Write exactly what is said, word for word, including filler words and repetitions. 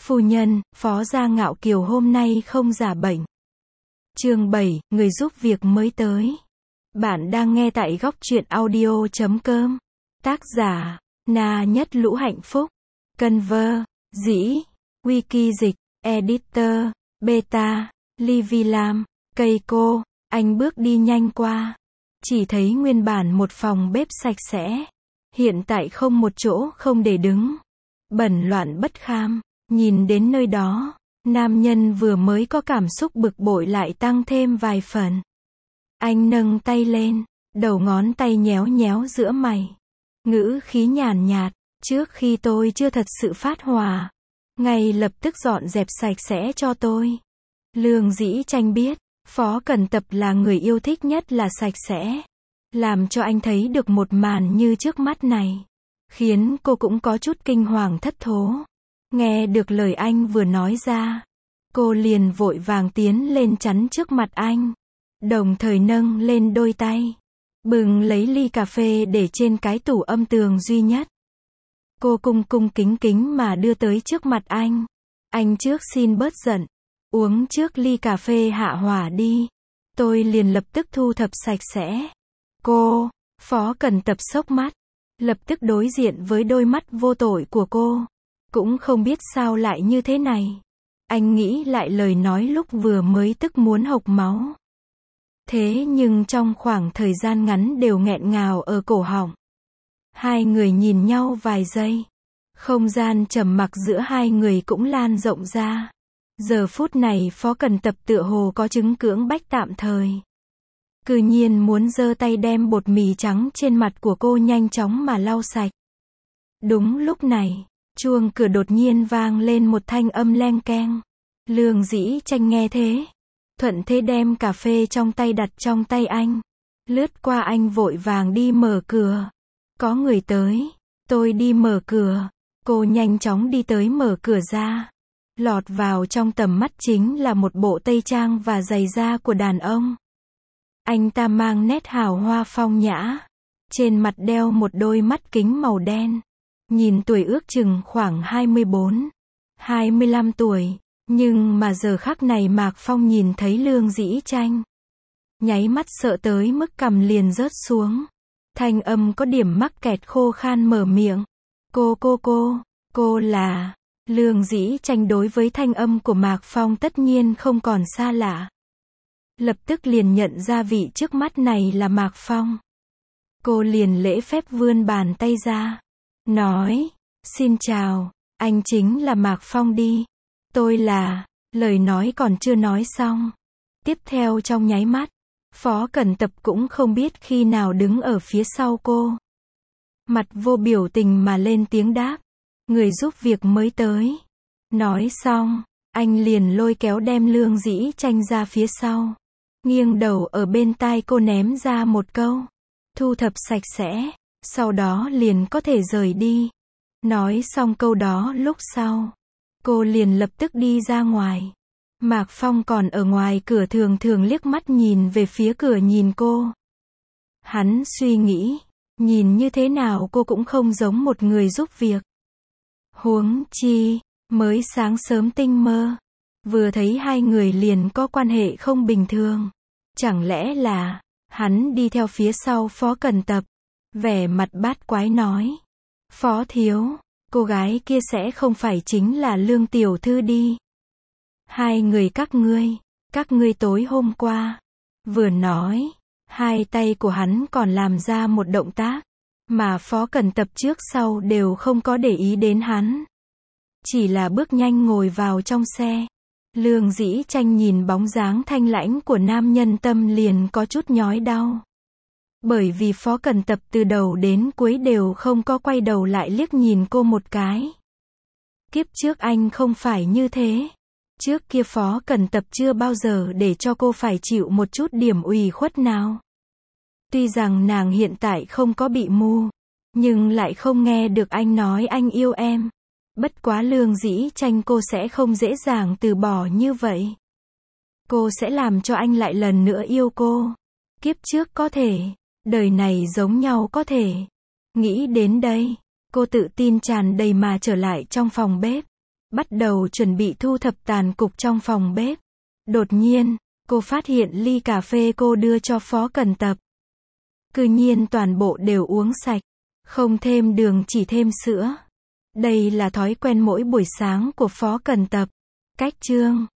Phu nhân, Phó Gia Ngạo Kiều hôm nay không giả bệnh. Chương bảy, người giúp việc mới tới. Bạn đang nghe tại góc truyện audio chấm com. Tác giả, Na Nhất Lũ Hạnh Phúc. Conver, Dĩ, Wiki Dịch, Editor, Beta, Livy Lam, Keiko. Anh bước đi nhanh qua. Chỉ thấy nguyên bản một phòng bếp sạch sẽ. Hiện tại không một chỗ không để đứng. Bẩn loạn bất kham. Nhìn đến nơi đó, nam nhân vừa mới có cảm xúc bực bội lại tăng thêm vài phần. Anh nâng tay lên, đầu ngón tay nhéo nhéo giữa mày. Ngữ khí nhàn nhạt, trước khi tôi chưa thật sự phát hỏa, ngay lập tức dọn dẹp sạch sẽ cho tôi. Lương Dĩ Tranh biết, Phó Cần Tập là người yêu thích nhất là sạch sẽ. Làm cho anh thấy được một màn như trước mắt này, khiến cô cũng có chút kinh hoàng thất thố. Nghe được lời anh vừa nói ra, cô liền vội vàng tiến lên chắn trước mặt anh, đồng thời nâng lên đôi tay, bừng lấy ly cà phê để trên cái tủ âm tường duy nhất. Cô cung cung kính kính mà đưa tới trước mặt anh. Anh trước xin bớt giận, uống trước ly cà phê hạ hỏa đi. Tôi liền lập tức thu thập sạch sẽ. Cô, Phó Cần Tập sốc mắt, lập tức đối diện với đôi mắt vô tội của cô. Cũng không biết sao lại như thế này. Anh nghĩ lại lời nói lúc vừa mới tức muốn hộc máu. Thế nhưng trong khoảng thời gian ngắn đều nghẹn ngào ở cổ họng. Hai người nhìn nhau vài giây. Không gian trầm mặc giữa hai người cũng lan rộng ra. Giờ phút này Phó Cần Tập tựa hồ có chứng cưỡng bách tạm thời. Cư nhiên muốn giơ tay đem bột mì trắng trên mặt của cô nhanh chóng mà lau sạch. Đúng lúc này, chuông cửa đột nhiên vang lên một thanh âm leng keng. Lương Dĩ Tranh nghe thế, thuận thế đem cà phê trong tay đặt trong tay anh. Lướt qua anh vội vàng đi mở cửa. Có người tới, tôi đi mở cửa. Cô nhanh chóng đi tới mở cửa ra. Lọt vào trong tầm mắt chính là một bộ tây trang và giày da của đàn ông. Anh ta mang nét hào hoa phong nhã. Trên mặt đeo một đôi mắt kính màu đen. Nhìn tuổi ước chừng khoảng hai mươi bốn, hai mươi lăm tuổi, nhưng mà giờ khắc này Mạc Phong nhìn thấy Lương Dĩ Tranh, nháy mắt sợ tới mức cằm liền rớt xuống. Thanh âm có điểm mắc kẹt khô khan mở miệng. Cô cô cô, cô là... Lương Dĩ Tranh đối với thanh âm của Mạc Phong tất nhiên không còn xa lạ. Lập tức liền nhận ra vị trước mắt này là Mạc Phong. Cô liền lễ phép vươn bàn tay ra. Nói, xin chào, anh chính là Mạc Phong đi. Tôi là, lời nói còn chưa nói xong. Tiếp theo trong nháy mắt, Phó Cần Tập cũng không biết khi nào đứng ở phía sau cô. Mặt vô biểu tình mà lên tiếng đáp. Người giúp việc mới tới. Nói xong, anh liền lôi kéo đem Lương Dĩ Tranh ra phía sau. Nghiêng đầu ở bên tai cô ném ra một câu. Thu thập sạch sẽ. Sau đó liền có thể rời đi. Nói xong câu đó lúc sau, cô liền lập tức đi ra ngoài. Mạc Phong còn ở ngoài cửa thường thường liếc mắt nhìn về phía cửa nhìn cô. Hắn suy nghĩ, nhìn như thế nào cô cũng không giống một người giúp việc. Huống chi, mới sáng sớm tinh mơ, vừa thấy hai người liền có quan hệ không bình thường. Chẳng lẽ là, hắn đi theo phía sau Phó Cần Tập. Vẻ mặt bát quái nói. Phó thiếu, cô gái kia sẽ không phải chính là Lương tiểu thư đi. Hai người các ngươi, các ngươi tối hôm qua. Vừa nói, hai tay của hắn còn làm ra một động tác, mà Phó Cần Tập trước sau đều không có để ý đến hắn. Chỉ là bước nhanh ngồi vào trong xe. Lương Dĩ Tranh nhìn bóng dáng thanh lãnh của nam nhân tâm liền có chút nhói đau. Bởi vì Phó Cần Tập từ đầu đến cuối đều không có quay đầu lại liếc nhìn cô một cái. Kiếp trước anh không phải như thế. Trước kia Phó Cần Tập chưa bao giờ để cho cô phải chịu một chút điểm ủy khuất nào. Tuy rằng nàng hiện tại không có bị mù, nhưng lại không nghe được anh nói anh yêu em. Bất quá Lương Dĩ Tranh cô sẽ không dễ dàng từ bỏ như vậy. Cô sẽ làm cho anh lại lần nữa yêu cô. Kiếp trước có thể, đời này giống nhau có thể. Nghĩ đến đây, cô tự tin tràn đầy mà trở lại trong phòng bếp. bắt đầu chuẩn bị thu thập tàn cục trong phòng bếp. Đột nhiên, cô phát hiện ly cà phê cô đưa cho Phó Cần Tập. Cư nhiên toàn bộ đều uống sạch. Không thêm đường chỉ thêm sữa. Đây là thói quen mỗi buổi sáng của Phó Cần Tập. Cách chương